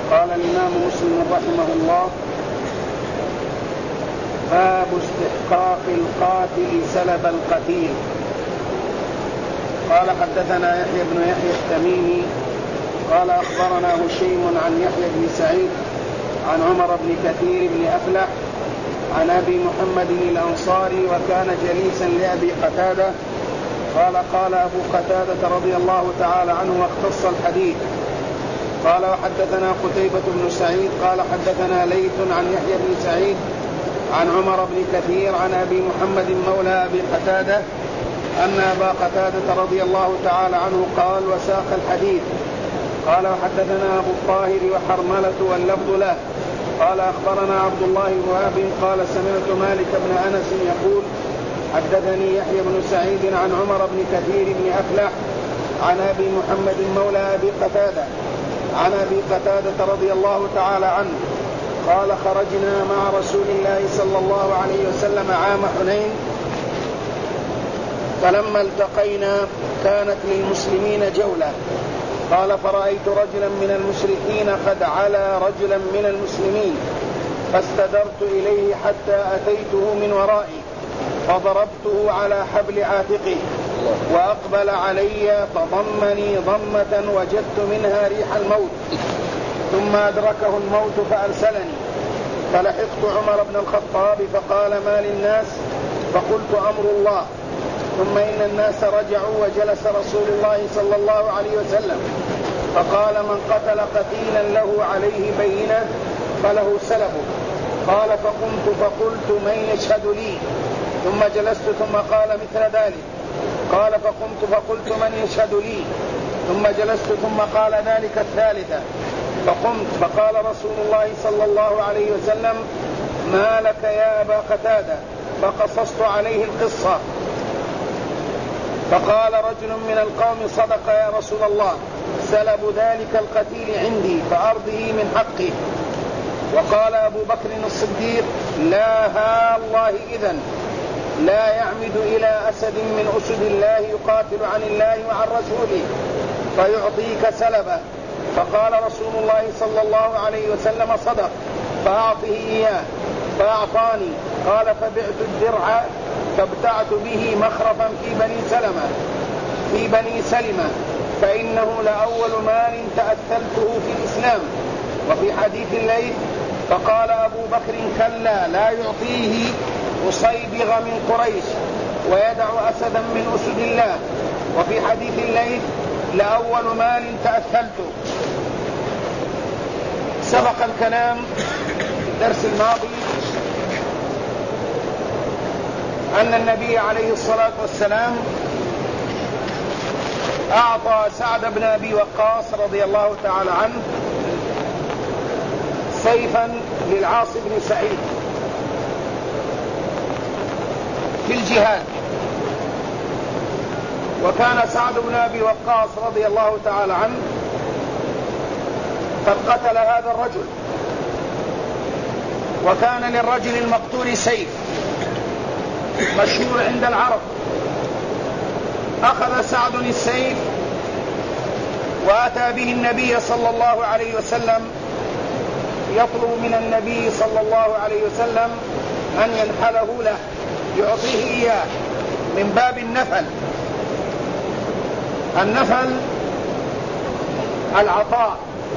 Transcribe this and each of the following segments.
قال الإمام مسلم رحمه الله: باب استحقاق القاتل سلب القتيل. قال: حدثنا يحيى بن يحيى التميمي قال: أخبرنا هشيم عن يحيى بن سعيد عن عمر بن كثير بن أفلح عن أبي محمد الأنصاري وكان جليسا لأبي قتادة قال: قال أبو قتادة رضي الله تعالى عنه واختص الحديث. قال: وحدثنا قتيبة بن سعيد قال: حدثنا ليث عن يحيى بن سعيد عن عمر بن كثير عن أبي محمد مولى أبي قتادة أن أبا قتادة رضي الله تعالى عنه قال وساق الحديث. قال: وحدثنا أبو الطاهر وحرملة واللفظ له قال: أخبرنا عبد الله بن وهب قال: سمعت مالك بن أنس يقول: حدثني يحيى بن سعيد عن عمر بن كثير بن أفلح عن أبي محمد مولى أبي قتادة عن أبي قتادة رضي الله تعالى عنه قال: خرجنا مع رسول الله صلى الله عليه وسلم عام حنين، فلما التقينا كانت للمسلمين جولة. قال: فرأيت رجلا من المشركين قد علا رجلا من المسلمين، فاستدرت إليه حتى أتيته من ورائي فضربته على حبل عاتقه وأقبل علي فضمني ضمة وجدت منها ريح الموت، ثم أدركه الموت فأرسلني، فلحقت عمر بن الخطاب فقال: ما للناس؟ فقلت: أمر الله. ثم إن الناس رجعوا وجلس رسول الله صلى الله عليه وسلم فقال: من قتل قتيلا له عليه بينة فله سلبه. قال: فقمت فقلت: من يشهد لي؟ ثم جلست ثم قال مثل ذلك. قال: فقمت فقلت: من يشهد لي؟ ثم جلست ثم قال ذلك الثالثة. فقمت فقال رسول الله صلى الله عليه وسلم: ما لك يا أبا قتادة؟ فقصصت عليه القصة. فقال رجل من القوم: صدق يا رسول الله، سلب ذلك القتيل عندي فأرضه من حقه. وقال أبو بكر الصديق: لا ها الله، إذن لا يعمد إلى أسد من أسد الله يقاتل عن الله وعن رسوله فيعطيك سلبه. فقال رسول الله صلى الله عليه وسلم: صدق، فأعطه إياه. فأعطاني. قال: فبعت الدرع فابتعت به مخرفا في بني سلمة فإنه لأول مال تأثلته في الإسلام. وفي حديث الليث: فقال أبو بكر: كلا، لا يعطيه أصيبغ من قريش ويدع أسدا من أسد الله. وفي حديث الليث: لأول مال تأثلته. سبق الكلام في الدرس الماضي أن النبي عليه الصلاة والسلام أعطى سعد بن أبي وقاص رضي الله تعالى عنه سيفا للعاص بن سعيد في الجهاد. وكان سعد بن أبي وقاص رضي الله تعالى عنه قد قتل هذا الرجل، وكان للرجل المقتول سيف مشهور عند العرب. أخذ سعد السيف وأتى به النبي صلى الله عليه وسلم يطلب من النبي صلى الله عليه وسلم أن ينحله له، يعطيه إياه من باب النفل. النفل العطاء.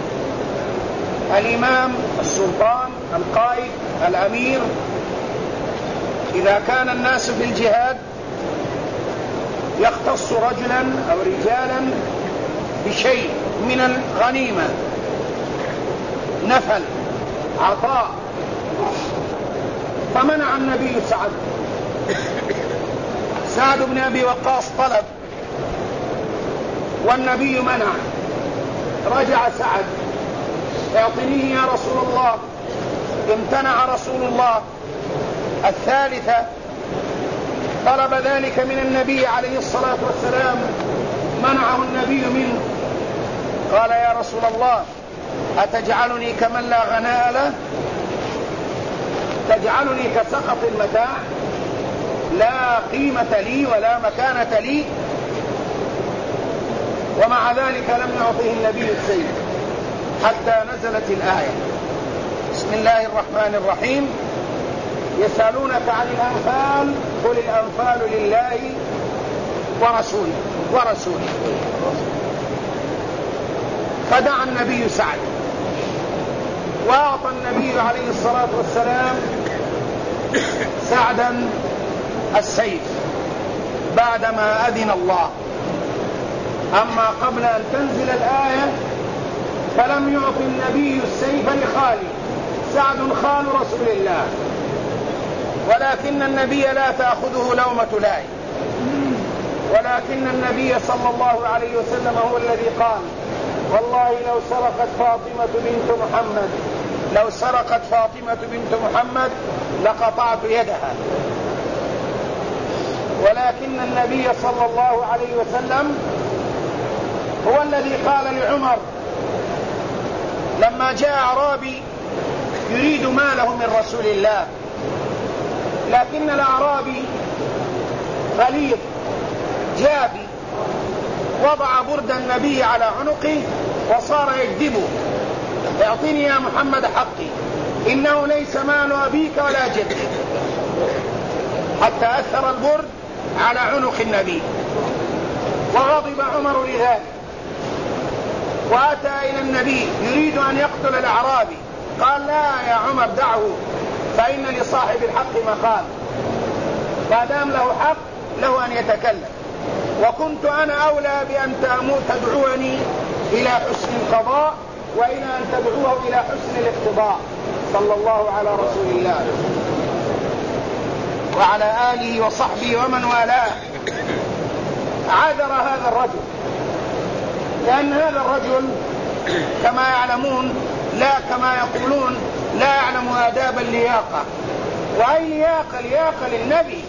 الإمام، السلطان، القائد، الأمير، إذا كان الناس في الجهاد يختص رجلا أو رجالا بشيء من الغنيمة، نفل، عطاء. فمنع النبي سعد بن أبي وقاص طلب والنبي منع. رجع سعد: اعطنيه يا رسول الله. امتنع رسول الله. الثالثة طلب ذلك من النبي عليه الصلاة والسلام، منعه النبي منه. قال: يا رسول الله، أتجعلني كمن لا غناء له؟ تجعلني كسقط المتاع لا قيمة لي ولا مكانة لي؟ ومع ذلك لم يعطه النبي السيف. حتى نزلت الآية. بسم الله الرحمن الرحيم. يسألونك عن الأنفال قل الأنفال لله ورسوله. فدعا النبي سعد، وأعطى النبي عليه الصلاة والسلام سعدا السيف بعدما أذن الله. أما قبل أن تنزل الآية فلم يعط النبي السيف لخالي، سعد خال رسول الله، ولكن النبي لا تأخذه لومة لائم، ولكن النبي صلى الله عليه وسلم هو الذي قال: والله لو سرقت فاطمة بنت محمد لقطعت يدها. ولكن النبي صلى الله عليه وسلم هو الذي قال لعمر لما جاء أعرابي يريد ماله من رسول الله، لكن الأعرابي غليظ جابي، وضع برد النبي على عنقه وصار يكذبه: اعطني يا محمد حقي، إنه ليس مال أبيك ولا جدك، حتى أثر البرد على عنق النبي. وغضب عمر لذلك، وأتى إلى النبي يريد أن يقتل الأعرابي، قال: لا يا عمر دعه، فإن لصاحب الحق مقال، ما دام له حق له أن يتكلم، وكنت أنا أولى بأن تدعوني إلى حسن القضاء وإلى أن تدعوه إلى حسن الاقتضاء، صلى الله على رسول الله وعلى آله وصحبه ومن والاه. عذر هذا الرجل، لأن هذا الرجل كما يعلمون كما يقولون لا يعلم آداب اللياقة. وأي لياقة للنبي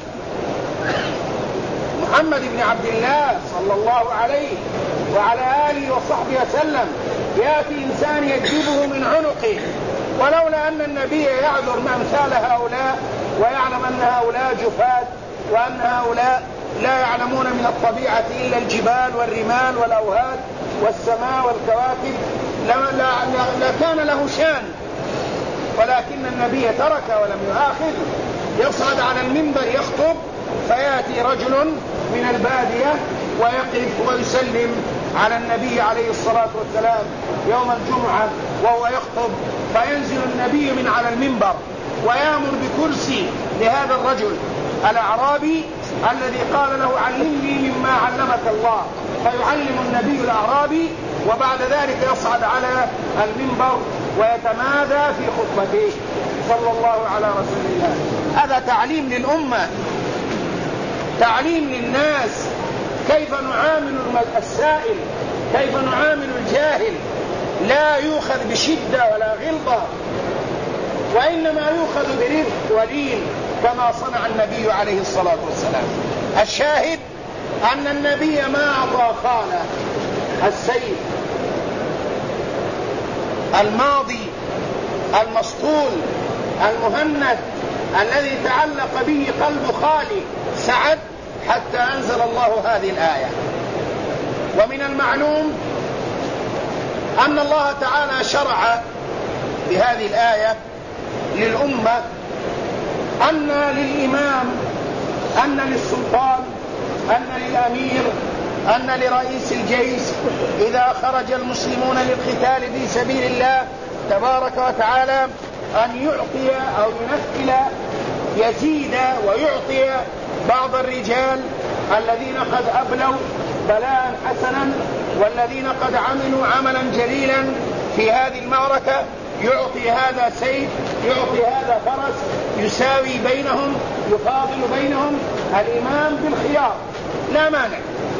محمد بن عبد الله صلى الله عليه وعلى آله وصحبه وسلم. يأتي إنسان يجذبه من عنقه، ولولا أن النبي يعذر أمثال هؤلاء ويعلم أن هؤلاء جفاة، وأن هؤلاء لا يعلمون من الطبيعة إلا الجبال والرمال والأوهاد والسماء والكواكب لكان له شان، ولكن النبي ترك ولم يؤاخذ. يصعد على المنبر يخطب، فيأتي رجل من البادية ويقف ويسلم على النبي عليه الصلاة والسلام يوم الجمعة وهو يخطب، فينزل النبي من على المنبر ويأمر بكرسي لهذا الرجل الأعرابي الذي قال له: علمني مما علمك الله، فيعلم النبي الأعرابي، وبعد ذلك يصعد على المنبر ويتمادى في خطبته صلى الله على رسول الله. هذا تعليم للأمة، تعليم للناس كيف نعامل السائل، كيف نعامل الجاهل. لا يؤخذ بشدة ولا غلظة، وإنما يؤخذ برفق ولين كما صنع النبي عليه الصلاة والسلام. الشاهد أن النبي ما أعطى خاله السيف الماضي المسطول المهند الذي تعلق به قلب خالي سعد حتى أنزل الله هذه الآية. ومن المعلوم أن الله تعالى شرع بهذه الآية للأمة أن للإمام، أن للسلطان، أن للأمير، أن لرئيس الجيش إذا خرج المسلمون للقتال في سبيل الله تبارك وتعالى أن يعطي أو ينفل، يزيد ويعطي بعض الرجال الذين قد أبلوا بلاء حسنا والذين قد عملوا عملا جليلا في هذه المعركة. يعطي هذا سيف، يعطي هذا فرس، يساوي بينهم، يفاضل بينهم الإمام بالخيار، لا مانع.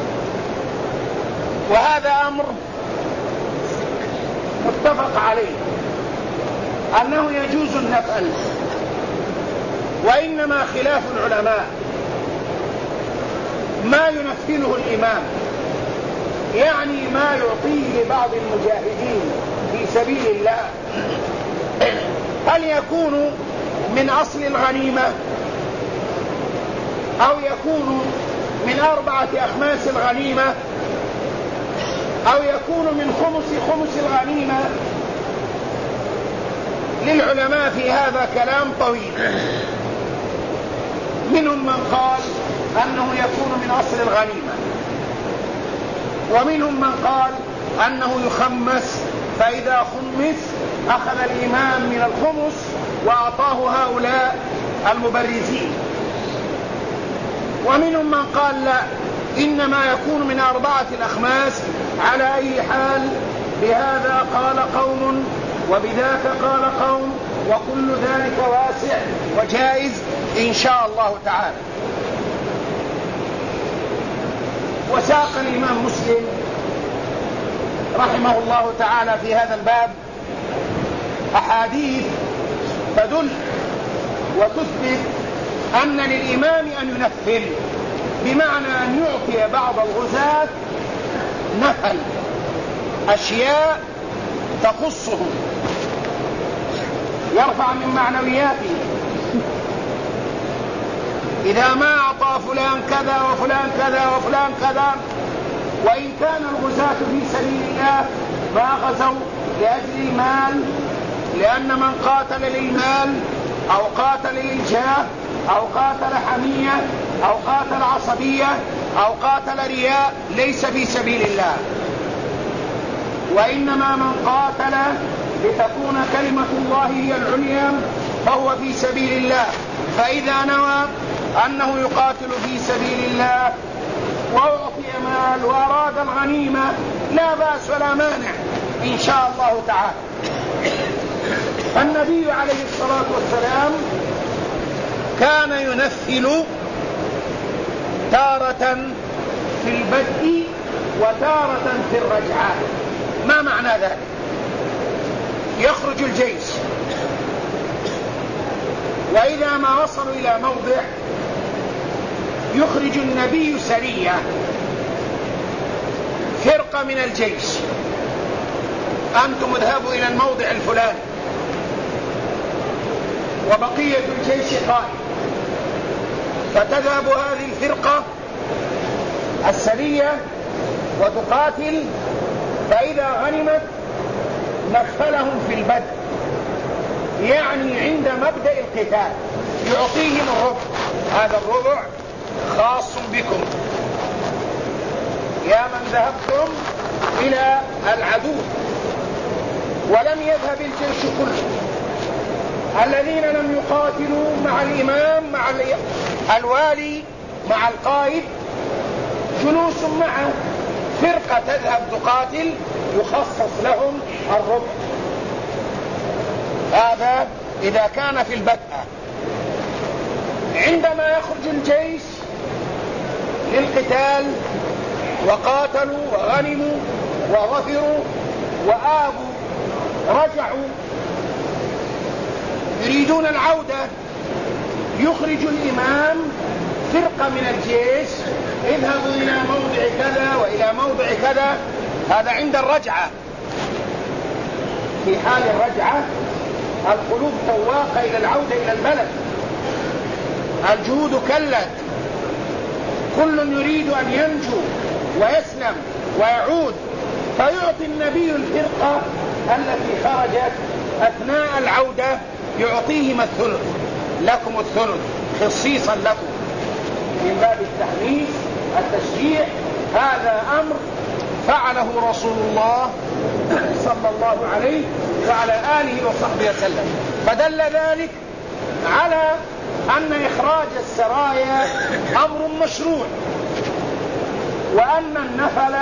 وهذا أمر متفق عليه أنه يجوز النفل، وإنما خلاف العلماء ما ينفله الإمام، يعني ما يعطيه لبعض المجاهدين في سبيل الله. هل يكون من أصل الغنيمة، أو يكون من 4 أخماس الغنيمة، أو يكون من خمس الغنيمة، للعلماء في هذا كلام طويل. منهم من قال أنه يكون من أصل الغنيمة، ومنهم من قال أنه يخمس، فإذا خمس أخذ الإمام من الخمس وأعطاه هؤلاء المبرزين. ومنهم من قال لا، إنما يكون من 4 الأخماس. على أي حال بهذا قال قوم وبذاك قال قوم، وكل ذلك واسع وجائز إن شاء الله تعالى. وساق الإمام مسلم رحمه الله تعالى في هذا الباب أحاديث تدل وتثبت أن للإمام أن ينفل، بمعنى أن يعطي بعض الغزاة نفل أشياء تخصهم، يرفع من معنوياته. إذا ما أعطى فلان كذا وفلان كذا وفلان كذا، وإن كان الغزاة في سبيل الله ما غزوا لأجل المال، لأن من قاتل للمال أو قاتل للجاه أو قاتل حمية أو قاتل عصبية أو قاتل رياء ليس في سبيل الله، وإنما من قاتل لتكون كلمة الله هي العليا فهو في سبيل الله. فإذا نوى أنه يقاتل في سبيل الله وأعطي مال وأراد الغنيمة لا بأس ولا مانع إن شاء الله تعالى. النبي عليه الصلاة والسلام كان ينفل تارة في البدء وتارة في الرجعة. ما معنى ذلك؟ يخرج الجيش، وإذا ما وصلوا إلى موضع يخرج النبي سرية، فرقة من الجيش، أنتم اذهبوا إلى الموضع الفلاني، وبقية الجيش قائم، فتذهب هذه الفرقة السرية وتقاتل، فإذا غنمت نفلهم في البدء، يعني عند مبدأ القتال يعطيهم الربع، هذا الربع خاص بكم يا من ذهبتم إلى العدو. ولم يذهب الجيش كله، الذين لم يقاتلوا مع الإمام مع الوالي مع القائد جلوس معه، فرقة تذهب تقاتل يخصص لهم الربع. هذا إذا كان في البدء. عندما يخرج الجيش للقتال وقاتلوا وغنموا وظفروا وآبوا رجعوا يريدون العودة، يخرج الإمام فرقة من الجيش، اذهبوا إلى موضع كذا وإلى موضع كذا. هذا عند الرجعة. في حال الرجعة القلوب تواقة إلى العودة إلى البلد، الجهود كلت، كل يريد أن ينجو ويسلم ويعود، فيعطي النبي الفرقة التي خرجت أثناء العودة يعطيهم الثلث، لكم الثلث خصيصا لكم، من باب التحميس التشجيع. هذا أمر فعله رسول الله صلى الله عليه وعلى آله وصحبه وسلم، فدل ذلك على أن إخراج السرايا أمر مشروع، وأن النفل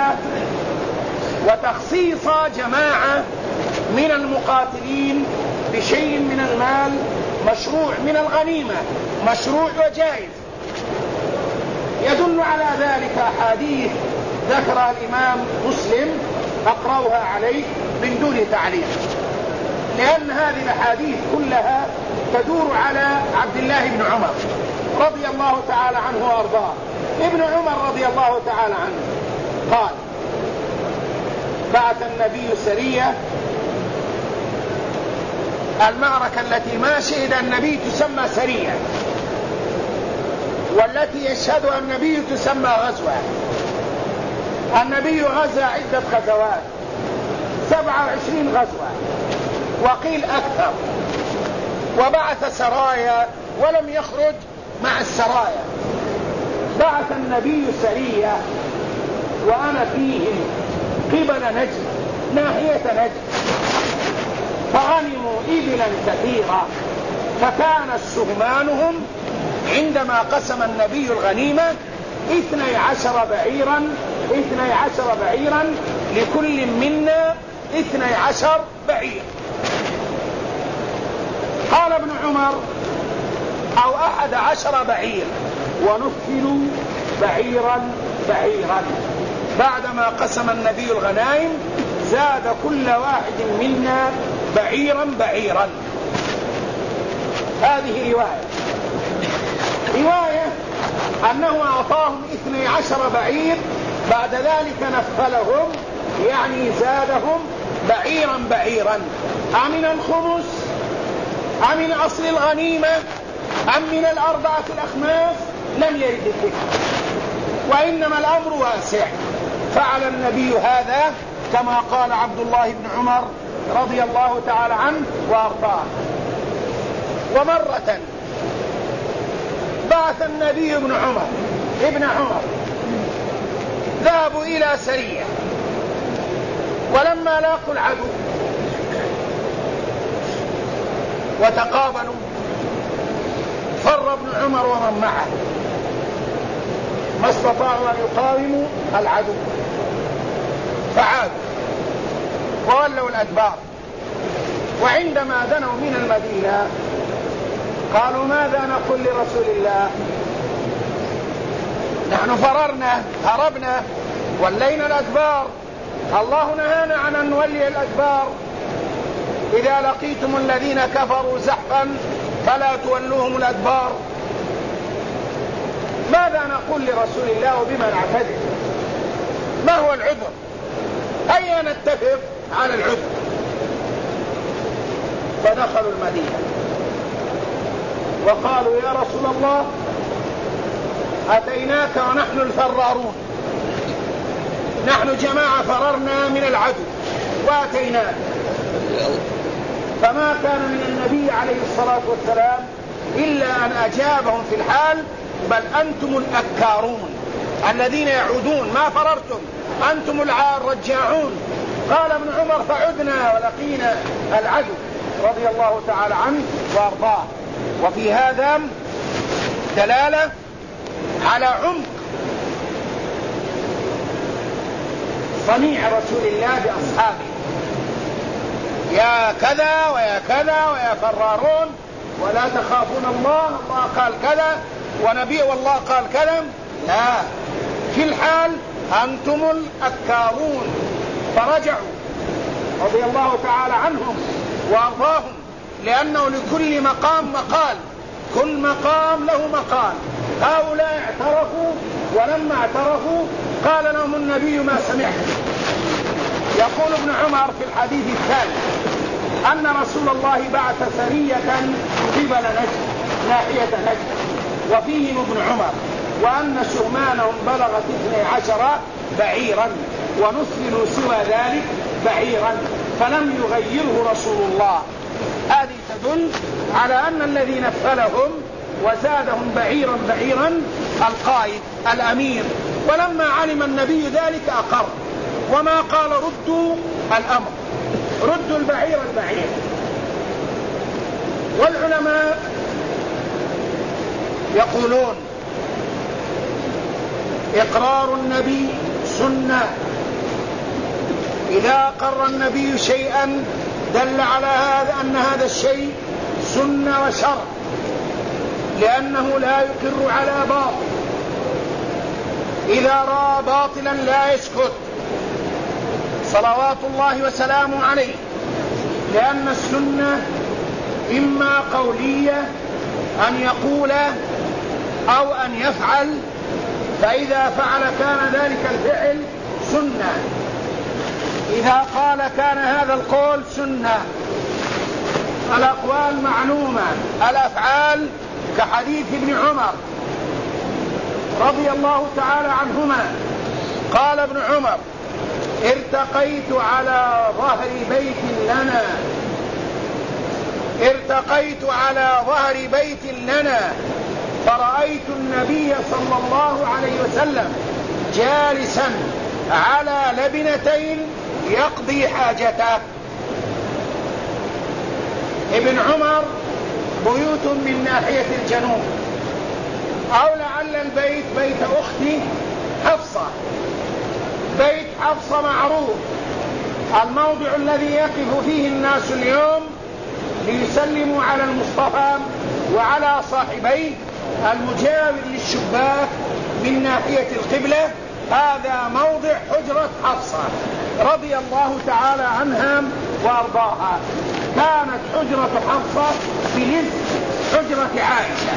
وتخصيص جماعة من المقاتلين بشيء من المال مشروع، من الغنيمة مشروع وجائز. يدل على ذلك أحاديث ذكرها الإمام مسلم أقرأها عليه من دون تعليق، لأن هذه الأحاديث كلها تدور على عبد الله بن عمر رضي الله تعالى عنه وأرضاه. ابن عمر رضي الله تعالى عنه قال: بعث النبي سرية، المعركة التي ما شهد النبي تسمى سرية، والتي يشهدها النبي تسمى غزوة. النبي غزا عدة غزوات، 27 غزوة، وقيل أكثر، وبعث سرايا ولم يخرج مع السرايا. بعث النبي سرية وأنا فيهم قبل نجد ناحية نجد، فغنموا إبلا كثيرة، فكان سهمانهم عندما قسم النبي الغنيمة 12 بعيرا لكل منا 12 بعير. قال ابن عمر أو 11 بعير، ونفلوا بعيرا بعدما قسم النبي الغنائم زاد كل واحد منا بعيرا. هذه رواية أنه أعطاهم 12 بعير، بعد ذلك نفلهم يعني زادهم بعيرا. أمن الخمس أم من أصل الغنيمة أم من 4 الأخماس لم يرد الذكر، وإنما الأمر واسع. فعل النبي هذا كما قال عبد الله بن عمر رضي الله تعالى عنه وأرضاه. ومرة بعث النبي ابن عمر ذهبوا إلى سرية، ولما لاقوا العدو وتقابلوا فر ابن عمر ومن معه، ما استطاعوا أن يقاوموا العدو فعادوا وولوا الأدبار. وعندما دنوا من المدينة قالوا ماذا نقول لرسول الله؟ نحن فررنا هربنا ولينا الأدبار، الله نهانا عن أن نولي الأدبار. إذا لقيتم الذين كفروا زحفا فلا تولوهم الأدبار. ماذا نقول لرسول الله وبما نعتذر؟ ما هو العذر؟ هيا نتفق على العذر. فدخلوا المدينة وقالوا يا رسول الله أتيناك ونحن الفرارون، نحن جماعة فررنا من العدو وأتيناك. فما كان من النبي عليه الصلاة والسلام إلا أن أجابهم في الحال بل أنتم الأكارون الذين يعودون، ما فررتم، أنتم الرجاعون. قال ابن عمر فعدنا ولقينا العدو رضي الله تعالى عنه وارضاه. وفي هذا دلالة على عمق صنيع رسول الله بأصحابه، يا كذا ويا كذا ويا فرارون ولا تخافون الله قال كذا ونبي والله قال كذا، لا، في الحال أنتم الأكارون. فرجعوا رضي الله تعالى عنهم وأرضاهم، لأنه لكل مقام مقال، كل مقام له مقال. هؤلاء اعترفوا، ولما اعترفوا قال لهم النبي ما سمعت. يقول ابن عمر في الحديث الثاني أن رسول الله بعث سرية قبل نجد ناحية نجد وفيهم ابن عمر، وأن سهمانهم بلغت 12 بعيرا ونسلوا سوى ذلك بعيرا فلم يغيره رسول الله. هذه تدل على أن الذي نفلهم وزادهم بعيرا القائد الأمير، ولما علم النبي ذلك أقر وما قال ردوا الأمر، ردوا البعير. والعلماء يقولون إقرار النبي سنة، إذا أقر النبي شيئا دل على هذا أن هذا الشيء سنة وشرع، لأنه لا يقر على باطل، إذا رأى باطلا لا يسكت صلوات الله وسلامه عليه، لأن السنة إما قولية أن يقول أو أن يفعل، فإذا فعل كان ذلك الفعل سنة، إذا قال كان هذا القول سنة. الأقوال معلومة، الأفعال كحديث ابن عمر رضي الله تعالى عنهما قال ابن عمر ارتقيت على ظهر بيت لنا ارتقيت على ظهر بيت لنا فرأيت النبي صلى الله عليه وسلم جالسا على لبنتين يقضي حاجته. ابن عمر بيوت من ناحية الجنوب، أو لعل البيت بيت أختي حفصة. بيت حفصة معروف، الموضع الذي يقف فيه الناس اليوم ليسلموا على المصطفى وعلى صاحبيه، المجاور للشباك من ناحية القبلة، هذا موضع حجرة حفصة رضي الله تعالى عنها وأرضاها. كانت حجرة حفصة بنصف حجرة عائشة،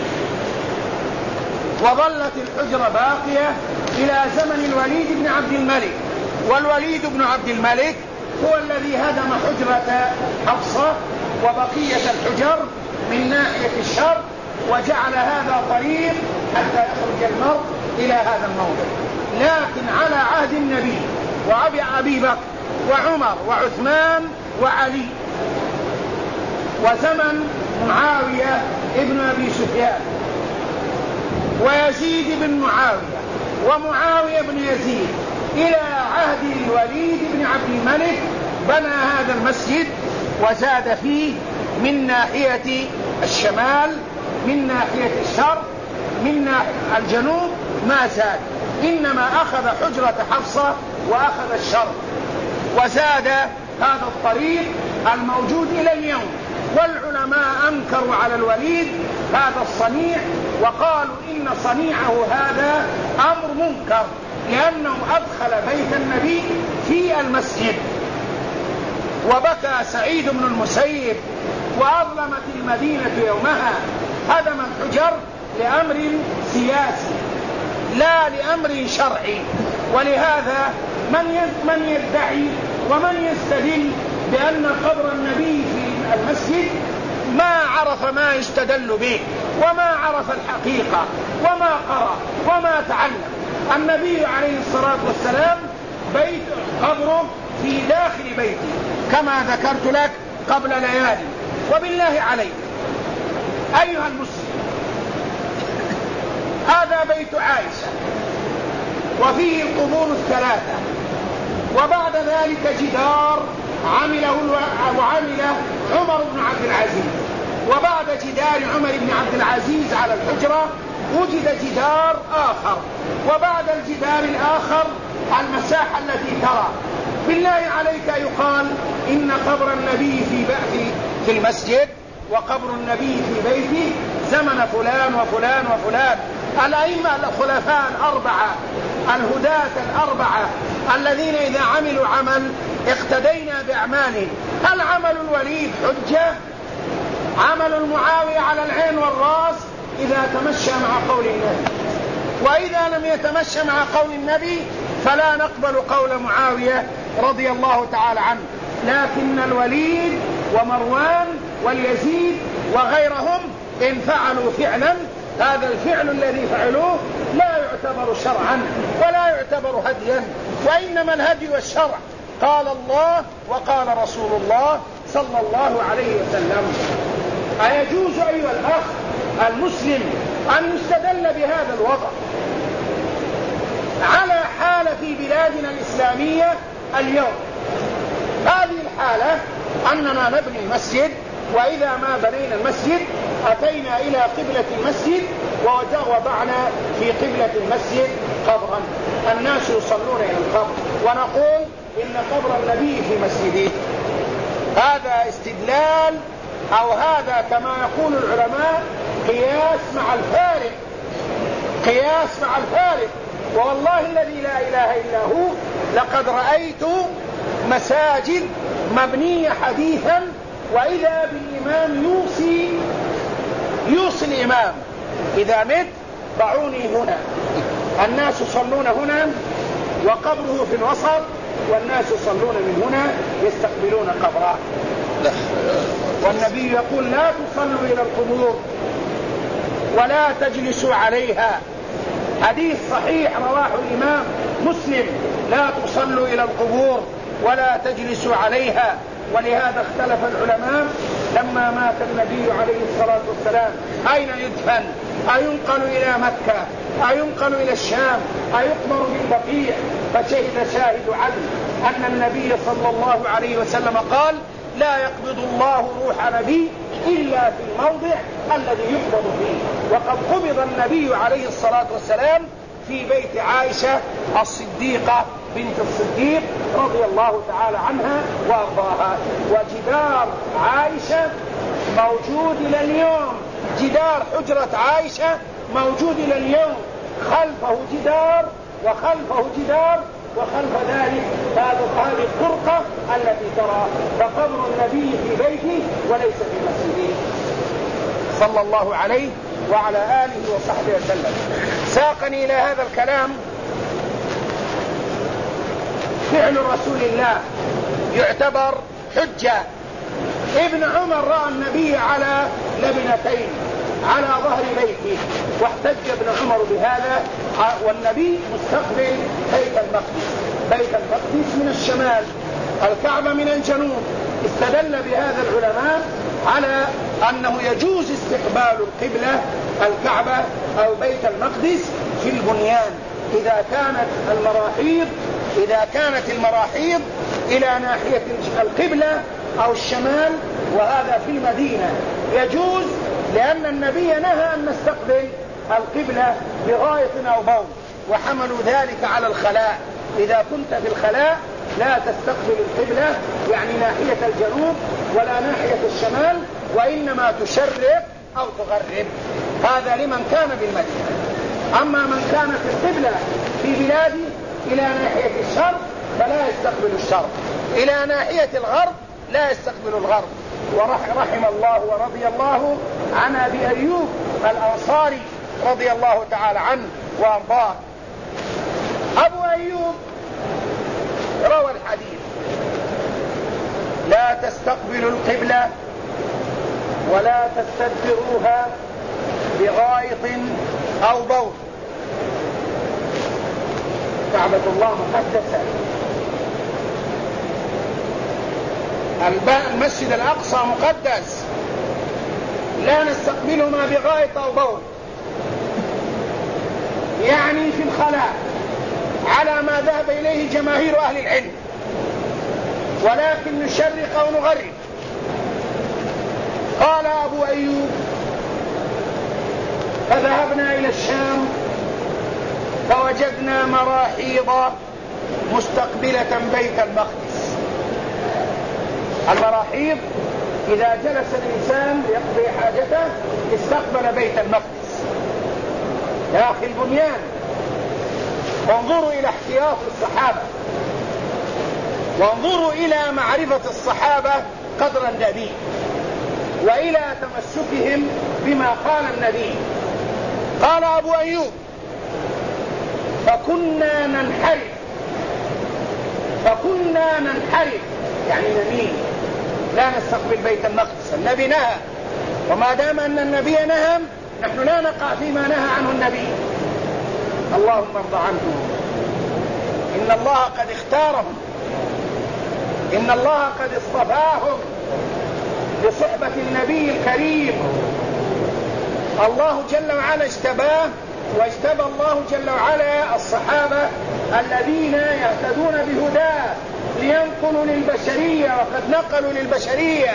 وظلت الحجرة باقية إلى زمن الوليد بن عبد الملك، والوليد بن عبد الملك هو الذي هدم حجرة حفصة وبقية الحجر من ناحية الشرق، وجعل هذا طريق حتى يخرج المرء إلى هذا الموضع. لكن على عهد النبي وأبي بكر وعمر وعثمان وعلي وزمن معاوية ابن أبي سفيان ويزيد بن معاوية ومعاوية بن يزيد إلى عهد الوليد بن عبد الملك بنى هذا المسجد وزاد فيه من ناحية الشمال، من ناحية الشرق، من ناحية الجنوب ما زاد، إنما أخذ حجرة حفصة وأخذ الشرق وزاد هذا الطريق الموجود إلى اليوم. والعلماء أنكروا على الوليد هذا الصنيع وقالوا إن صنيعه هذا أمر منكر، لأنه أدخل بيت النبي في المسجد. وبكى سعيد بن المسيب وأظلمت المدينة يومها، هدم الحجر لأمر سياسي لا لأمر شرعي. ولهذا من يدعي ومن يستدل بأن قبر النبي في المسجد ما عرف ما يستدل به، وما عرف الحقيقة، وما قرأ، وما تعلم. النبي عليه الصلاة والسلام بيت قبره في داخل بيته كما ذكرت لك قبل ليالي. وبالله عليك أيها المسلم، هذا بيت عائشة وفيه القبور الثلاثة، وبعد ذلك جدار عمله عمر بن عبد العزيز، وبعد جدار عمر بن عبد العزيز على الحجرة وجد جدار آخر، وبعد الجدار الآخر المساحة التي ترى. بالله عليك يقال إن قبر النبي في المسجد وقبر النبي في بيته زمن فلان وفلان وفلان، الأئمة الخلفاء الأربعة الهداة الأربعة الذين إذا عملوا عمل اقتدينا بأعمالهم. هل عمل الوليد حجة؟ عمل المعاوية على العين والرأس إذا تمشى مع قول النبي، وإذا لم يتمشى مع قول النبي فلا نقبل قول معاوية رضي الله تعالى عنه. لكن الوليد ومروان واليزيد وغيرهم إن فعلوا فعلا، هذا الفعل الذي فعلوه لا يعتبر شرعا ولا يعتبر هديا، وإنما الهدي والشرع قال الله وقال رسول الله صلى الله عليه وسلم. أيجوز أيها الأخ المسلم أن يستدل بهذا الوضع على حالة في بلادنا الإسلامية اليوم؟ هذه الحالة أننا نبني المسجد، وإذا ما بنينا المسجد أتينا إلى قبلة المسجد ووضعنا في قبلة المسجد قبرا، الناس يصلون إلى القبر ونقول إن قبر النبي في مسجده. هذا استدلال، أو هذا كما يقول العلماء قياس مع الفارق، قياس مع الفارق. والله الذي لا إله إلا هو لقد رأيت مساجد مبنية حديثا وإذا بالإمام يوصي الإمام إذا مت ضعوني هنا، الناس يصلون هنا وقبره في الوسط، والناس يصلون من هنا يستقبلون قبره. والنبي يقول لا تصلوا إلى القبور ولا تجلسوا عليها، حديث صحيح رواه الإمام مسلم، لا تصلوا إلى القبور ولا تجلسوا عليها. ولهذا اختلف العلماء لما لما مات النبي عليه الصلاة والسلام أين يدفن؟ أينقل إلى مكة؟ أينقل إلى الشام؟ أيقبر بالبقيع؟ فشهد شاهد عدل أن النبي صلى الله عليه وسلم قال: لا يقبض الله روح نبي إلا في الموضع الذي يقبض فيه. وقد قبض النبي عليه الصلاة والسلام في بيت عائشة الصديقة بنت الصديق رضي الله تعالى عنها وارضاها. وجدار عائشة موجود إلى اليوم، جدار حجرة عائشة موجود إلى اليوم، خلفه جدار وخلفه جدار وخلف ذلك هذه الطرقة التي ترى، فقبر النبي في بيته وليس في مسجده صلى الله عليه وعلى آله وصحبه وسلم. ساقني إلى هذا الكلام فعل رسول الله يعتبر حجة. ابن عمر رأى النبي على لبنتين على ظهر بيته، واحتج ابن عمر بهذا، والنبي مستقبل بيت المقدس، بيت المقدس من الشمال، الكعبة من الجنوب. استدل بهذا العلماء على أنه يجوز استقبال القبلة الكعبة أو بيت المقدس في البنيان إذا كانت المراحيض إلى ناحية القبلة أو الشمال، وهذا في المدينة يجوز، لأن النبي نهى أن نستقبل القبلة بغاية أو بول، وحملوا ذلك على الخلاء. إذا كنت في الخلاء لا تستقبل القبلة، يعني ناحية الجنوب ولا ناحية الشمال، وإنما تشرق أو تغرب. هذا لمن كان بالمدينة. أما من كان في القبلة في بلاده إلى ناحية الشرق فلا يستقبل الشرق، إلى ناحية الغرب لا يستقبل الغرب. ورحم الله ورضي الله عن أبي أيوب الأنصاري رضي الله تعالى عنه وأرضاه. أبو أيوب روى الحديث: لا تستقبلوا القبلة ولا تستدبروها بغائط أو بول. كعبة الله مقدسة، المسجد الأقصى مقدس، لا نستقبلهما بغائط أو بول، يعني في الخلاء على ما ذهب إليه جماهير أهل العلم، ولكن نشرق أو نغرب. قال أبو أيوب: فذهبنا إلى الشام فوجدنا مراحيض مستقبلة بيت المقدس. المراحيض إذا جلس الإنسان ليقضي حاجته استقبل بيت المقدس داخل البنيان. وانظروا إلى احتياط الصحابة، وانظروا إلى معرفة الصحابة قدر النبي، وإلى تمسكهم بما قال النبي. قال أبو أيوب: فكنا ننحرف يعني نميل، لا نستقبل بيت المقدس. النبي نهى، وما دام أن النبي نهى نحن لا نقع فيما نهى عنه النبي. اللهم ارض عنهم. إن الله قد اختارهم، إن الله قد اصطفاهم لصحبة النبي الكريم. الله جل وعلا اجتباه، واجتبى الله جل وعلا الصحابة الذين يهتدون بهداه لينقلوا للبشرية، وقد نقلوا للبشرية.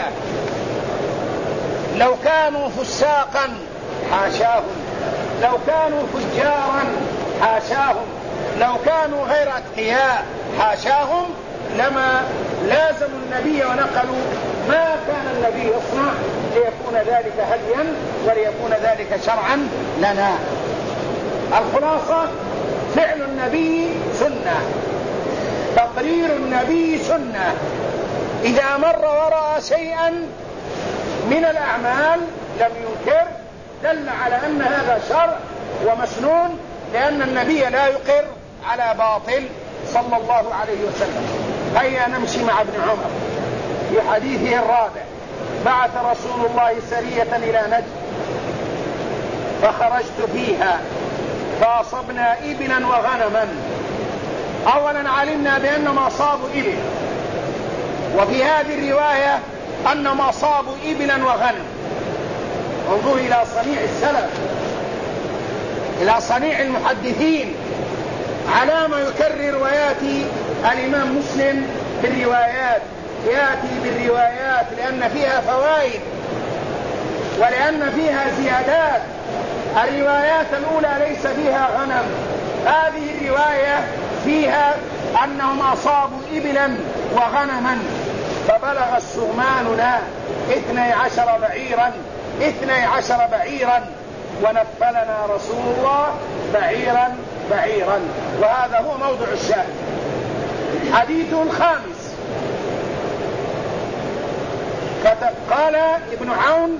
لو كانوا فساقا حاشاهم، لو كانوا فجارا حاشاهم، لو كانوا غير أتقياء حاشاهم، لما لازموا النبي ونقلوا ما كان النبي يصنع ليكون ذلك هديا وليكون ذلك شرعا لنا. الخلاصة: فعل النبي سنة، تقرير النبي سنة. إذا مر ورأى شيئا من الأعمال لم ينكر، دل على أن هذا شرع ومسنون، لأن النبي لا يقر على باطل صلى الله عليه وسلم. هيا نمشي مع ابن عمر في حديثه الرابع: بعث رسول الله سرية إلى نجد فخرجت فيها فأصبنا إبلا وغنما. أولا علمنا بأنهم أصابوا إبل، وفي هذه الرواية أنهم أصابوا إبلا وغنم. انظروا إلى صنيع السلف، إلى صنيع المحدثين، على ما يكرر وياتي الإمام مسلم بالروايات، ياتي بالروايات لأن فيها فوائد ولأن فيها زيادات. الروايات الأولى ليس فيها غنم، هذه الرواية فيها أنهم أصابوا إبلا وغنما، فبلغ السهماننا 12 بعيرا ونفلنا رسول الله بعيرا. وهذا هو موضع الشاهد. حديثه الخامس: قال ابن عون: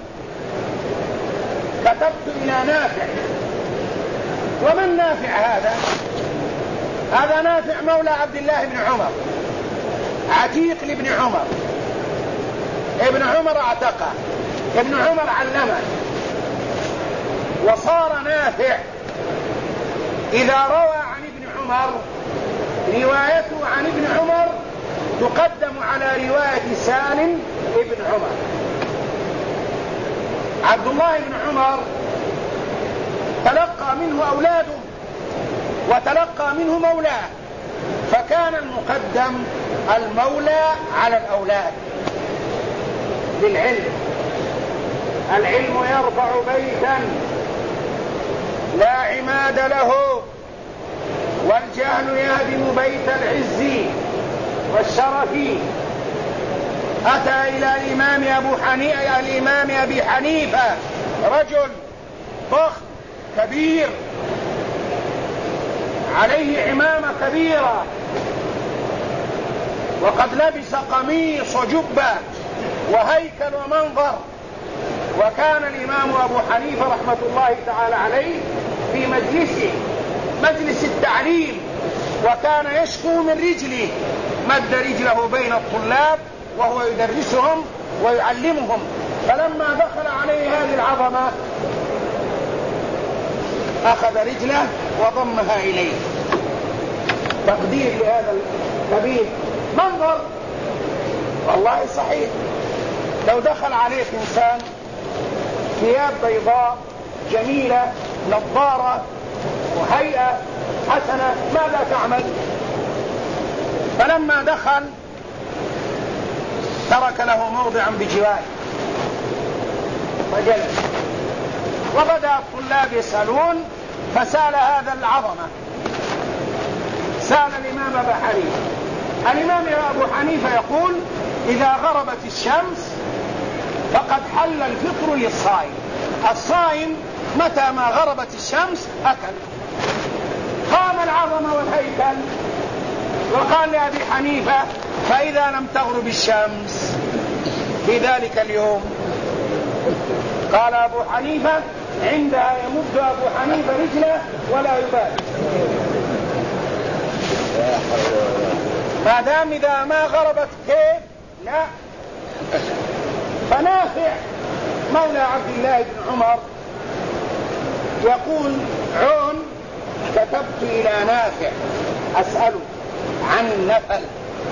كتبت إلى نافع. ومن نافع هذا؟ هذا نافع مولى عبد الله بن عمر، عتيق لابن عمر. ابن عمر اعتقه، ابن عمر علمه، وصار نافع إذا روى عن ابن عمر روايته عن ابن عمر تقدم على رواية سالم ابن عمر. عبد الله بن عمر تلقى منه أولاده وتلقى منه مولاه، فكان المقدم المولى على الأولاد بالعلم. العلم يرفع بيتا لا عماد له، والجهل يهدم بيت العز والشرف. أتى إلى الإمام أبي حنيفة رجل ضخم كبير عليه عمامة كبيرة، وقد لبس قميص وجبة وهيكل ومنظر. وكان الإمام أبو حنيفة رحمة الله تعالى عليه في مجلسه، مجلس التعليم، وكان يشكو من رجله، مد رجله بين الطلاب وهو يدرسهم ويعلمهم. فلما دخل عليه هذه العظمة أخذ رجله وضمها إليه تقدير لهذا الكبير. منظر والله صحيح. لو دخل عليك إنسان ثياب بيضاء جميلة نظارة وهيئة حسنة، ماذا تعمل؟ فلما دخل ترك له موضعا بجواره وجلس، وبدأ الطلاب يسألون، فسأل هذا العظمة، سأل الإمام أبا حنيفة. الإمام أبو حنيفة يقول: إذا غربت الشمس فقد حل الفطر للصائم. الصائم متى ما غربت الشمس أكل. قام العظمة والهيكل وقال لأبي حنيفة: فإذا لم تغرب الشمس في ذلك اليوم؟ قال أبو حنيفة: عندها يمد أبو حنيفة رجله ولا يبالي، ما دام إذا ما غربت كيف لا. فنافع مولى عبد الله بن عمر يقول: عون كتبت إلى نافع أسأله عن النفل.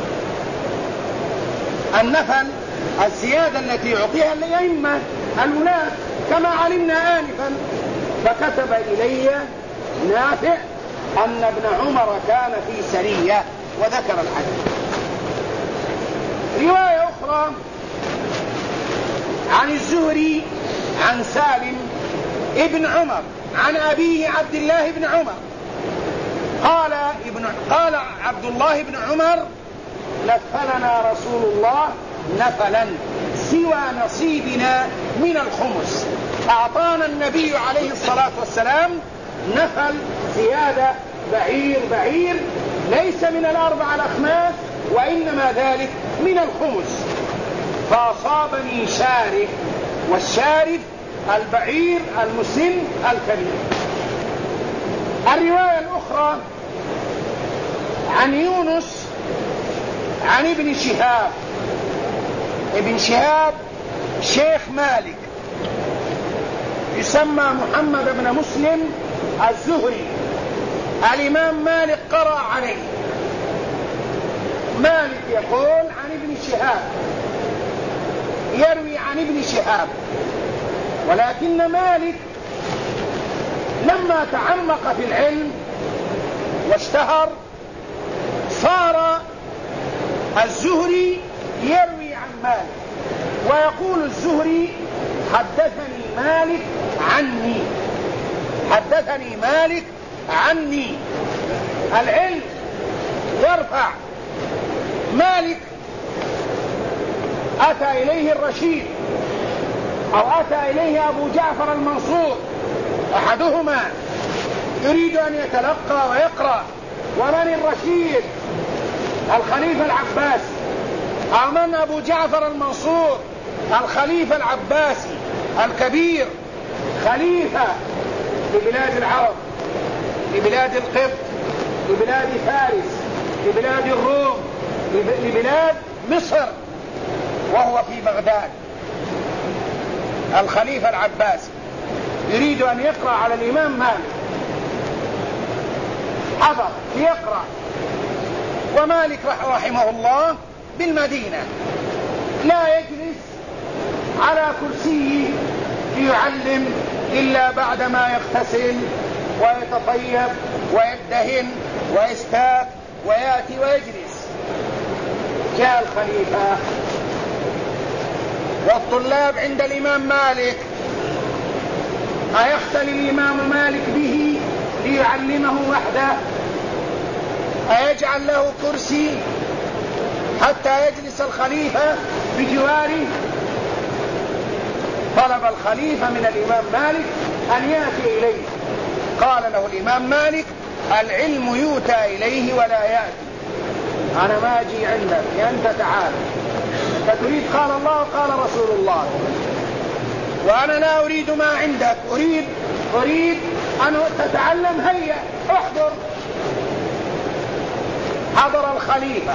النفل الزيادة التي يعطيها الأئمة الولاة كما علمنا آنفا. فكتب إلي نافع أن ابن عمر كان في سرية وذكر الحديث. رواية أخرى عن الزهري عن سالم ابن عمر عن أبيه عبد الله بن عمر قال عبد الله بن عمر: نفلنا رسول الله نفلا سوى نصيبنا من الخمس. أعطانا النبي عليه الصلاة والسلام نفل زيادة بعير ليس من الأربع الأخماس، وإنما ذلك من الخمس. فأصابني شارف، والشارف البعير المسن الكبير. الرواية الأخرى عن يونس عن ابن شهاب. ابن شهاب شيخ مالك، يسمى محمد بن مسلم الزهري. الإمام مالك قرأ عليه. مالك يقول عن ابن شهاب يروي عن ابن شهاب، ولكن مالك لما تعمق في العلم واشتهر صار الزهري يروي عن مالك، ويقول الزهري حدثني مالك عني، حدثني مالك عني. العلم يرفع. مالك أتى إليه الرشيد أو أتى إليه أبو جعفر المنصور أحدهما يريد أن يتلقى ويقرأ، ومن الرشيد؟ الخليفة العباسي. أمن أبو جعفر المنصور؟ الخليفة العباسي الكبير، خليفة لبلاد العرب، لبلاد القبط، لبلاد فارس، لبلاد الروم، لبلاد مصر، وهو في بغداد. الخليفة العباسي يريد أن يقرأ على الإمام مالك، حضر ليقرأ، ومالك رحمه الله بالمدينة، لا يجلس على كرسيه ليعلم إلا بعدما يغتسل ويتطيب ويدهن ويستاك ويأتي ويجلس. جاء الخليفة والطلاب عند الإمام مالك، أيختلي الإمام مالك به ليعلمه وحده؟ أيجعل له كرسي حتى يجلس الخليفة بجواره؟ طلب الخليفة من الإمام مالك أن يأتي إليه. قال له الإمام مالك: العلم يؤتى إليه ولا يأتي، أنا ما أجي عندك، أنت تعال، أنت تريد قال الله وقال رسول الله، وأنا لا أريد ما عندك، أريد أن تتعلم، هيا احضر. حضر الخليفة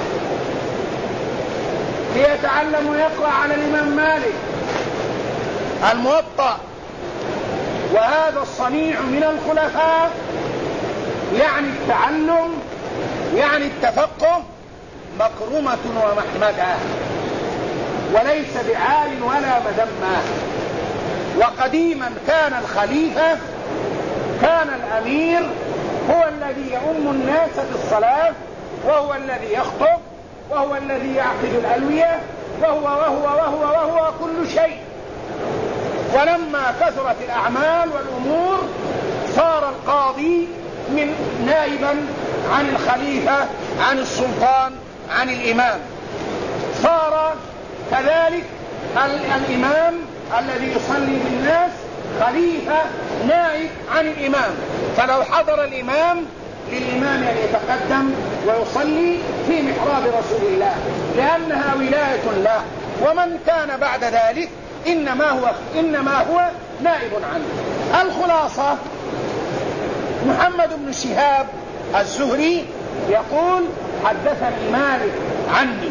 ليتعلم ويقرأ على الإمام مالك الموطأ، وهذا الصنيع من الخلفاء، يعني التعلم، يعني التفقه، مكرمة ومحمدة، وليس بعار ولا مذمة. وقديما كان الخليفة، كان الأمير هو الذي يؤم الناس بالصلاة، وهو الذي يخطب، وهو الذي يعقد الألوية، وهو كل شيء. ولما كثرت الأعمال والأمور صار القاضي من نائبا عن الخليفة، عن السلطان، عن الإمام. صار كذلك الإمام الذي يصلي بالناس خليفة نائب عن الإمام، فلو حضر الإمام للإمام أن يتقدم ويصلي في محراب رسول الله، لأنها ولاية له، ومن كان بعد ذلك إنما هو نائب عنه. الخلاصة: محمد بن شهاب الزهري يقول: حدثني مالك عني.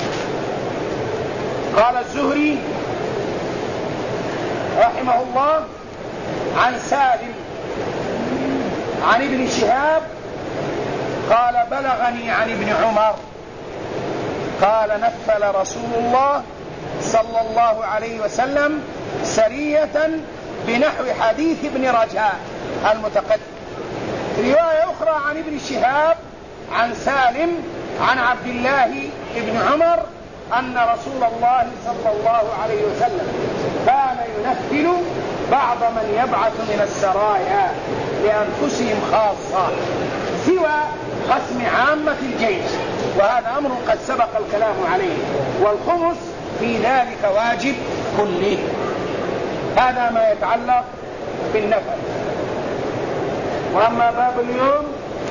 قال الزهري رحمه الله عن سالم عن ابن شهاب قال: بلغني عن ابن عمر قال: نفل رسول الله صلى الله عليه وسلم سرية بنحو حديث ابن رجاء المتقدم. رواية أخرى عن ابن شهاب عن سالم عن عبد الله بن عمر أن رسول الله صلى الله عليه وسلم كان ينفل بعض من يبعث من السرايا لأنفسهم خاصة سوى قسم عامة الجيش، وهذا أمر قد سبق الكلام عليه، والخمس في ذلك واجب كله. هذا ما يتعلق بالنفل. وأما باب اليوم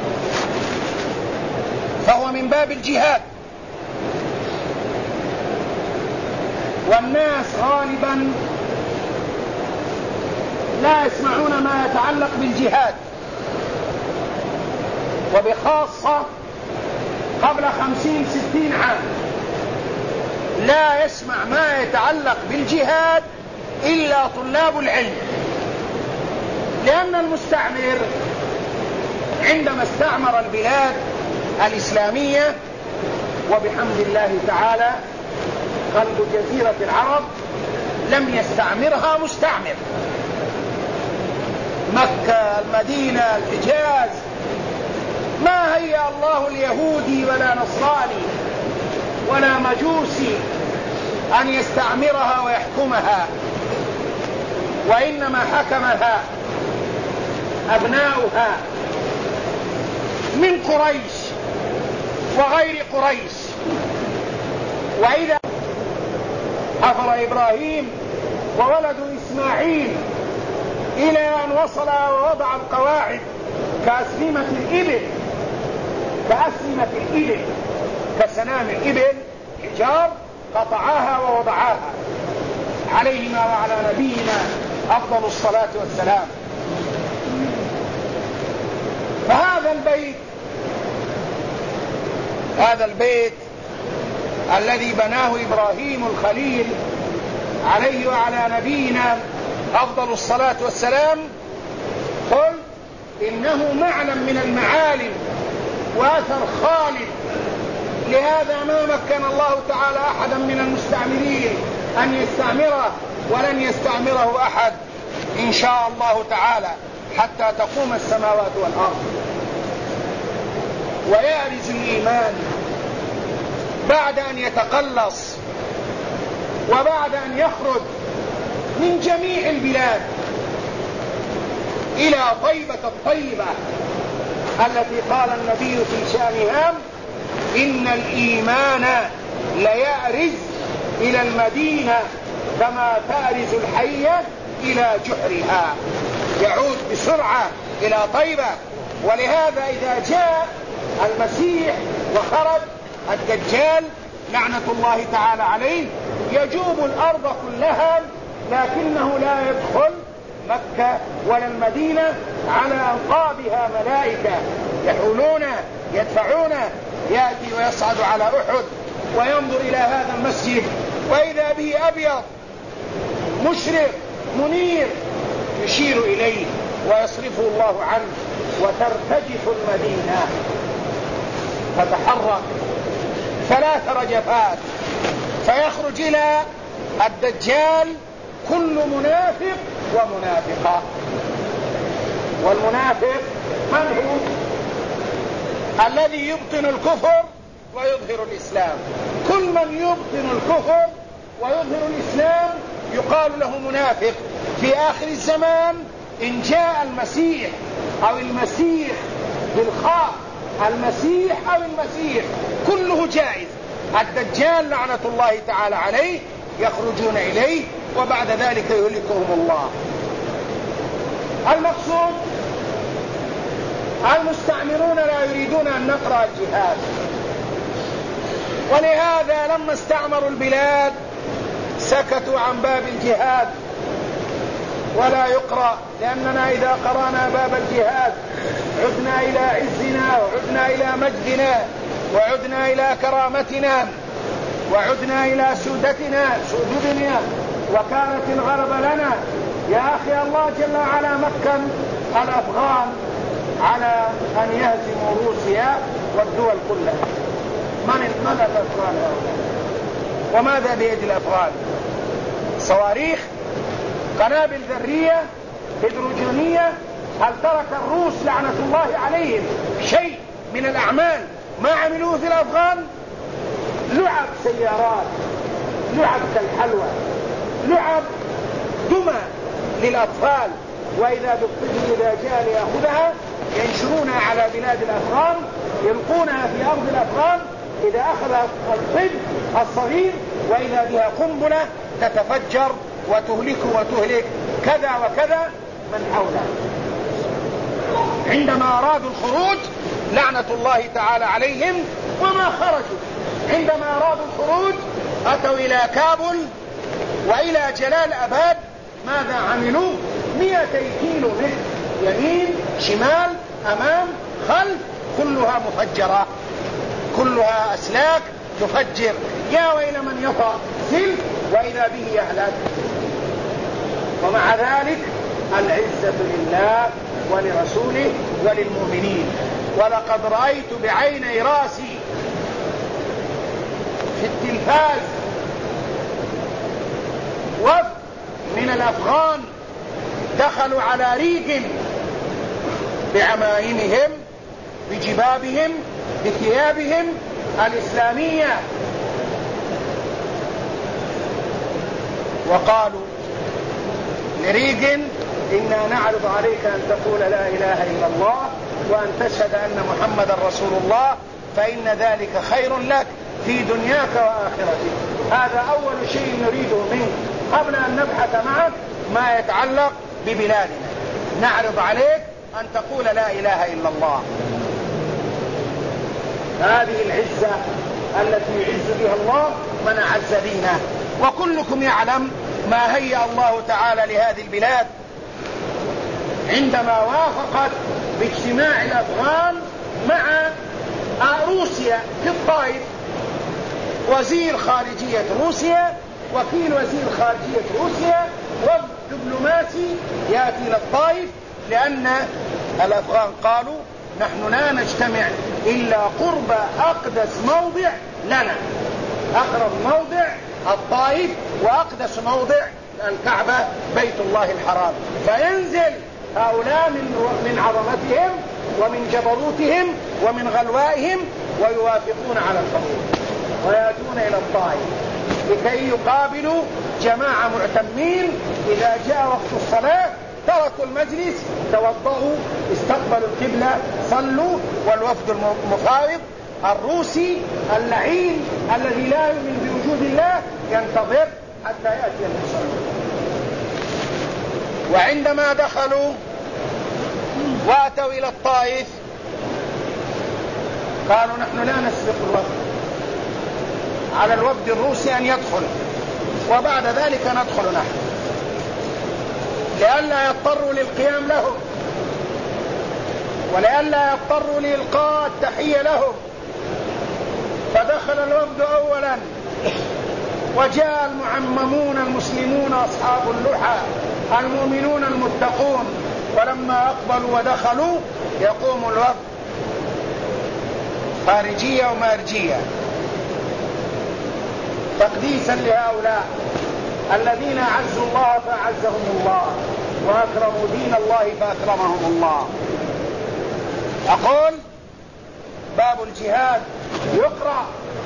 فهو من باب الجهاد، والناس غالبا لا يسمعون ما يتعلق بالجهاد، وبخاصة قبل 50-60 عام لا يسمع ما يتعلق بالجهاد إلا طلاب العلم، لأن المستعمر عندما استعمر البلاد الإسلامية وبحمد الله تعالى قلب جزيرة العرب لم يستعمرها مستعمر. مكة، المدينة، الحجاز ما هيأ الله اليهودي ولا نصراني ولا مجوسي أن يستعمرها ويحكمها، وإنما حكمها أبناؤها من قريش وغير قريش. وإذا حفر إبراهيم وولد إسماعيل إلى أن وصل ووضع القواعد كأسنمة الإبل كسنام الإبل حجار قطعاها ووضعاها عليهما وعلى نبينا أفضل الصلاة والسلام. فهذا البيت الذي بناه إبراهيم الخليل عليه وعلى نبينا أفضل الصلاة والسلام، قل إنه معلم من المعالم وأثر خالد. لهذا ما مكن الله تعالى أحدا من المستعمرين أن يستعمره، ولن يستعمره أحد إن شاء الله تعالى حتى تقوم السماوات والأرض. ويأرز الإيمان بعد أن يتقلص وبعد أن يخرج من جميع البلاد إلى طيبة الطيبة التي قال النبي في شأنها إن الإيمان ليأرز إلى المدينة كما تأرز الحية إلى جحرها، يعود بسرعة إلى طيبة. ولهذا إذا جاء المسيح وخرج الدجال لعنة الله تعالى عليه يجوب الأرض كلها، لكنه لا يدخل مكة ولا المدينة. على أنقابها ملائكة يحولون يدفعون، يأتي ويصعد على أحد وينظر إلى هذا المسجد وإذا به أبيض مشرق منير يشير إليه ويصرفه الله عنه، وترتجف المدينة فتحرك 3 رجفات، فيخرج إلى الدجال كل منافق ومنافقة. والمنافق من هو؟ الذي يبطن الكفر ويظهر الإسلام. كل من يبطن الكفر ويظهر الإسلام يقال له منافق. في آخر الزمان إن جاء المسيح أو المسيح بالخاء، المسيح أو المسيح كله جائز. الدجال لعنة الله تعالى عليه يخرجون إليه وبعد ذلك يهلكهم الله. المقصود المستعمرون لا يريدون أن نقرأ الجهاد، ولهذا لما استعمروا البلاد سكتوا عن باب الجهاد ولا يقرأ، لأننا إذا قرأنا باب الجهاد عدنا إلى عزنا وعدنا إلى مجدنا وعدنا إلى كرامتنا وعدنا إلى سودتنا وكانت الغلبة لنا. يا أخي الله جل وعلا مكن الأفغان على أن يهزموا روسيا والدول كلها. من الأفغان هؤلاء؟ وماذا بيد الأفغان؟ صواريخ، قنابل ذرية، هيدروجينية. هل ترك الروس لعنة الله عليهم شيء من الأعمال ما عملوه في الأفغان؟ لعب سيارات، لعب كالحلوى، لعب دمى للأطفال. وإذا بالطفل إذا جاء ليأخذها ينشرونها على بلاد الأفغان، يلقونها في أرض الأفغان. إذا أخذ الطفل الصغير وإذا بها قنبلة تتفجر وتهلك كذا وكذا من حوله. عندما أرادوا الخروج لعنة الله تعالى عليهم وما خرجوا. عندما أرادوا الخروج أتوا إلى كابل وإلى جلال أباد. ماذا عملوا؟ 200 كيلو متر يمين شمال أمام خلف، كلها مفجرة، كلها أسلاك تفجر. يا ويل من يطأ سلك وإذا به يهلك. ومع ذلك العزة لله ولرسوله وللمؤمنين. ولقد رأيت بعيني راسي في التلفاز وفد من الأفغان دخلوا على ريغن بعمائمهم بجبابهم بثيابهم الإسلامية، وقالوا لريغن إنا نعرض عليك أن تقول لا إله إلا الله وأن تشهد أن محمد رسول الله، فإن ذلك خير لك في دنياك وآخرتك. هذا أول شيء نريده منك قبل أن نبحث معك ما يتعلق ببلادنا. نعرض عليك أن تقول لا إله إلا الله. هذه العزة التي يعز بها الله من أعز دينه. وكلكم يعلم ما هيأ الله تعالى لهذه البلاد عندما وافقت باجتماع الأفغان مع روسيا في الطائف. وزير خارجية روسيا، وكيل وزير خارجية روسيا، وفد دبلوماسي يأتي إلى الطائف، لأن الأفغان قالوا نحن لا نجتمع إلا قرب أقدس موضع لنا. أقرب موضع الطائف، وأقدس موضع الكعبة بيت الله الحرام. فينزل هؤلاء من عظمتهم ومن جبروتهم ومن غلوائهم ويوافقون على القبول ويأتون إلى الطائف لكي يقابلوا جماعة معتمين. إذا جاء وقت الصلاة تركوا المجلس، توضؤوا، استقبلوا القبلة، صلوا. والوفد المفاوض الروسي اللعين الذي لا يؤمن بوجود الله ينتظر حتى يأتي المصلون. وعندما دخلوا واتوا إلى الطائف قالوا نحن لا نسبق الوفد، على الوفد الروسي أن يدخل وبعد ذلك ندخل نحن، لئلا يضطروا للقيام لهم ولئلا يضطروا لإلقاء التحية لهم. فدخل الوفد أولا، وجاء المعممون المسلمون أصحاب اللحى المؤمنون المتقون. ولما أقبلوا ودخلوا يقوم الوفد خارجية ومارجية تقديسا لهؤلاء الذين أعزوا الله فأعزهم الله، وأكرموا دين الله فأكرمهم الله. أقول باب الجهاد يقرأ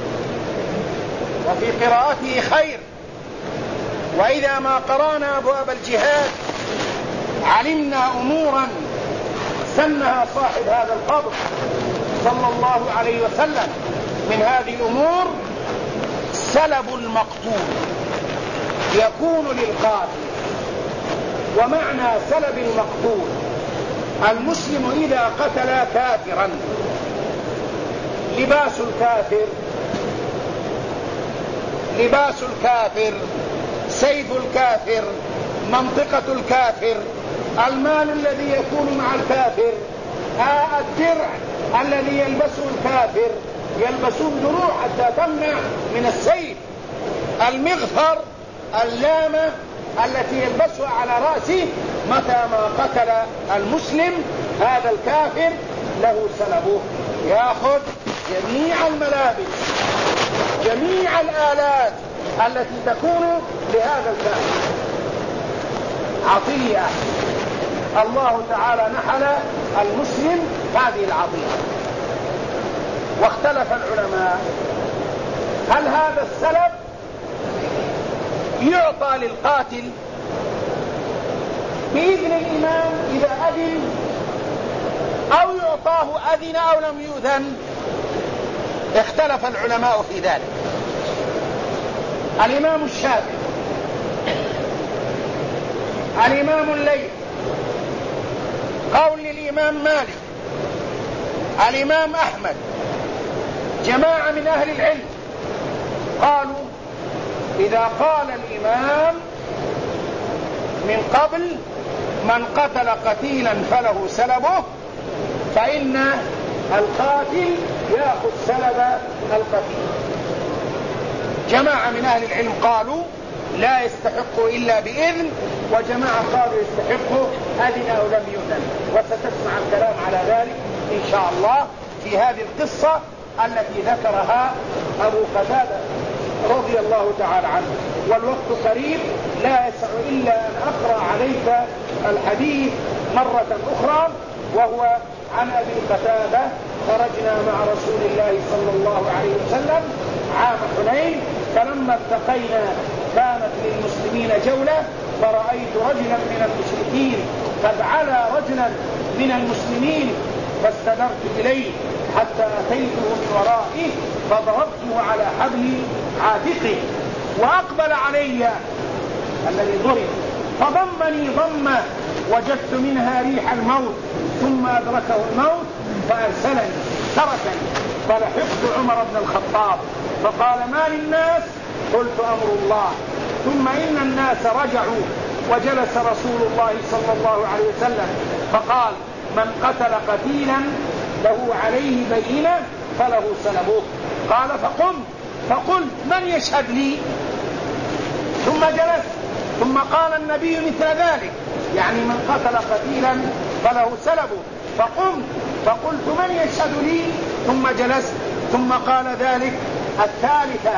وفي قراءته خير، وإذا ما قرأنا أبواب الجهاد علمنا أمورا سنها صاحب هذا القبر صلى الله عليه وسلم. من هذه الأمور سلب المقتول يكون للقاتل. ومعنى سلب المقتول المسلم إذا قتل كافرا لباس الكافر، سيف الكافر، منطقة الكافر، المال الذي يكون مع الكافر، الدرع الذي يلبسه الكافر، يلبسون دروع حتى تمنع من السيف، المغفر، اللامة التي يلبسها على رأسه. متى ما قتل المسلم هذا الكافر له سلبه، يأخذ جميع الملابس، جميع الآلات التي تكون لهذا الكافر. عطية الله تعالى نحل المسلم هذه العطية. واختلف العلماء هل هذا السلب يعطى للقاتل بإذن الإمام إذا أذن، أو يعطاه أذن أو لم يؤذن؟ اختلف العلماء في ذلك. الإمام الشافعي، الإمام الليث، قول للإمام مالك، الإمام أحمد، جماعة من أهل العلم قالوا إذا قال الإمام من قبل من قتل قتيلا فله سلبه، فإن القاتل يأخذ سلب القتيل. جماعة من أهل العلم قالوا لا يستحق إلا بإذن، وجماعة قالوا يستحق أذن أو لم يؤذن. وستسمع الكلام على ذلك إن شاء الله في هذه القصة التي ذكرها أبو قتادة رضي الله تعالى عنه. والوقت قريب لا يسع إلا أن أقرأ عليك الحديث مرة أخرى، وهو عن أبي قتادة: خرجنا مع رسول الله صلى الله عليه وسلم عام حنين، فلما التقينا كانت للمسلمين جولة، فرأيت رجلا من المشركين قد علا رجلا من المسلمين، فاستدرت إليه حتى أتيته من ورائه فضربته على حبل عاتقه، وأقبل علي الذي ضرب فضمني ضمة وجدت منها ريح الموت، ثم أدركه الموت فأرسلني تركني، فلحقت عمر بن الخطاب فقال: ما للناس؟ قلت: أمر الله. ثم إن الناس رجعوا وجلس رسول الله صلى الله عليه وسلم فقال: من قتل قتيلا له عليه بينة فله سلبه. قال: فقلت: من يشهد لي؟ ثم جلس، ثم قال النبي مثل ذلك، يعني من قتل قتيلا فله سلبه. فقلت: من يشهد لي؟ ثم جلست، ثم قال ذلك الثالثة.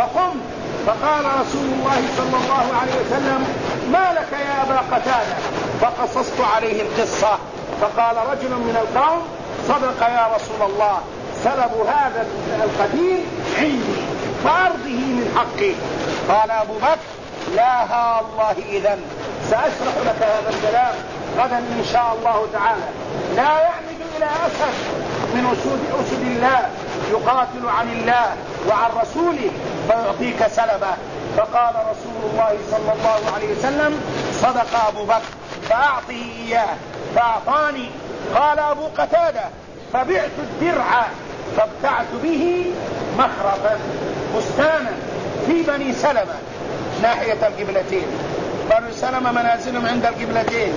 فقال رسول الله صلى الله عليه وسلم: ما لك يا أبا قتادة؟ فقصصت عليه القصة، فقال رجل من القوم: صدق يا رسول الله، سلب هذا القتيل عندي فأرضه من حقي. قال أبو بكر: لا الله، إذن سأشرح لك هذا الكلام غدا إن شاء الله تعالى. لا يعمد إلى أسد من أسد الله يقاتل عن الله وعن رسوله فيعطيك سلبه. فقال رسول الله صلى الله عليه وسلم: صدق أبو بكر، فأعطه إياه. فأعطاني. قال أبو قتادة: فبعت الدرع فابتعت به مخرفا بستانا في بني سلمة ناحية القبلتين. بني سلمة منازلهم عند القبلتين.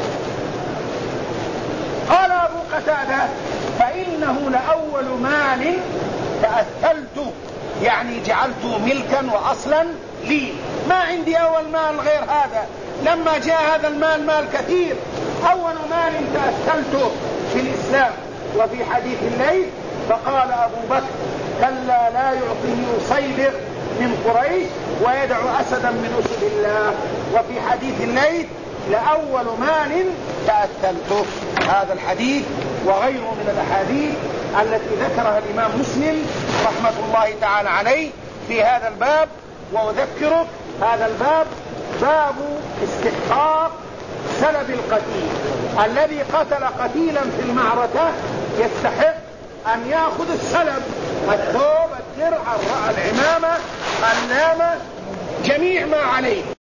قال أبو قتادة: فإنه لأول مال تأثلت، يعني جعلته ملكا وأصلا لي، ما عندي أول مال غير هذا. لما جاء هذا المال مال كثير، أول مال تأثلته في الإسلام. وفي حديث الليل فقال أبو بكر: كلا لا يعطيه صيبغ من قريش ويدع أسدا من أسد الله. وفي حديث الليل: لأول مال تأثلته. هذا الحديث وغيره من الأحاديث التي ذكرها الإمام مسلم رحمة الله تعالى عليه في هذا الباب. وأذكرك هذا الباب باب استحقاق سلب القتيل. الذي قتل قتيلا في المعركة يستحق أن يأخذ السلب: الثوب، الدرع، العمامة، النامة، جميع ما عليه.